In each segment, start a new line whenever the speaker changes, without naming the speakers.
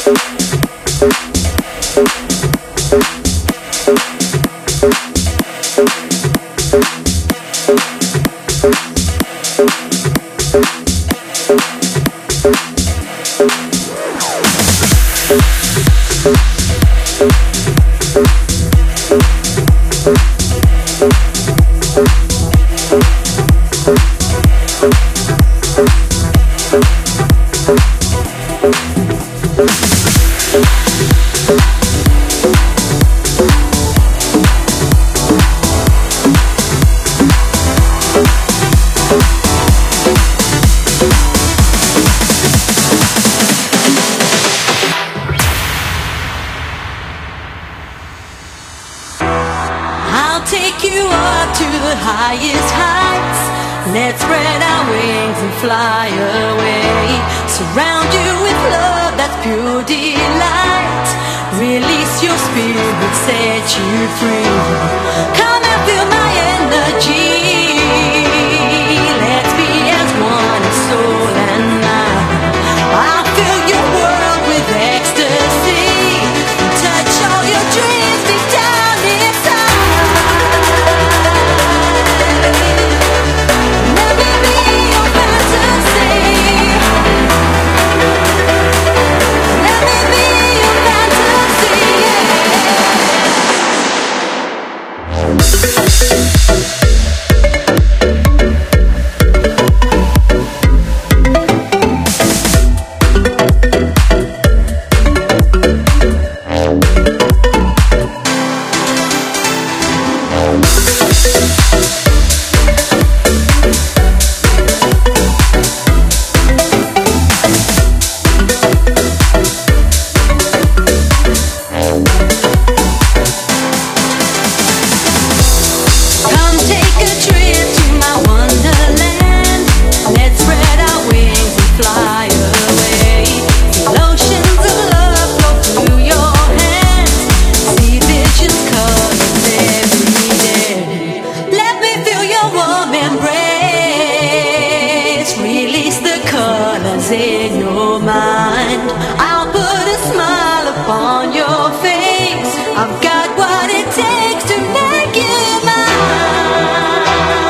Take you up to the highest heights. Let's spread our wings and fly away. Surround you with love that's pure delight. Release your spirit, set you free. Come and feel my energy. Let's be as one in soul and mind. I'll fill your world with ecstasy. Touch all your dreams deep down inside. In your mind, I'll put a smile upon your face. I've got what it takes to make you mine.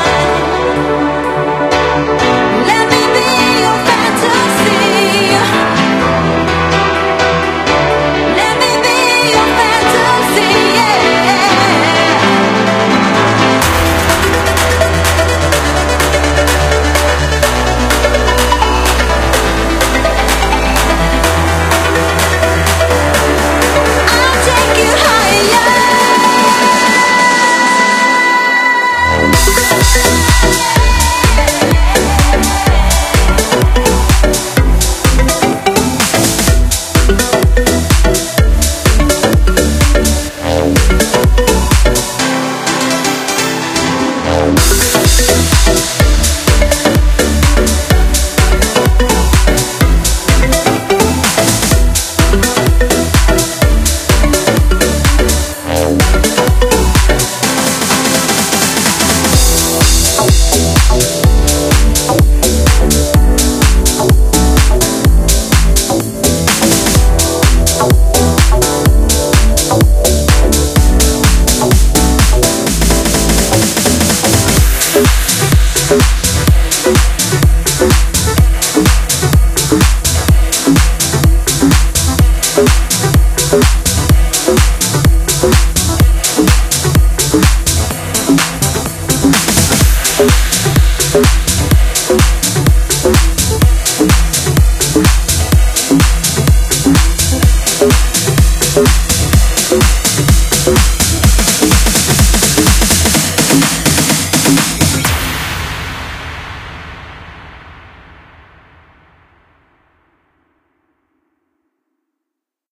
Let me be your fantasy. Let me be your fantasy,
We'll be right back.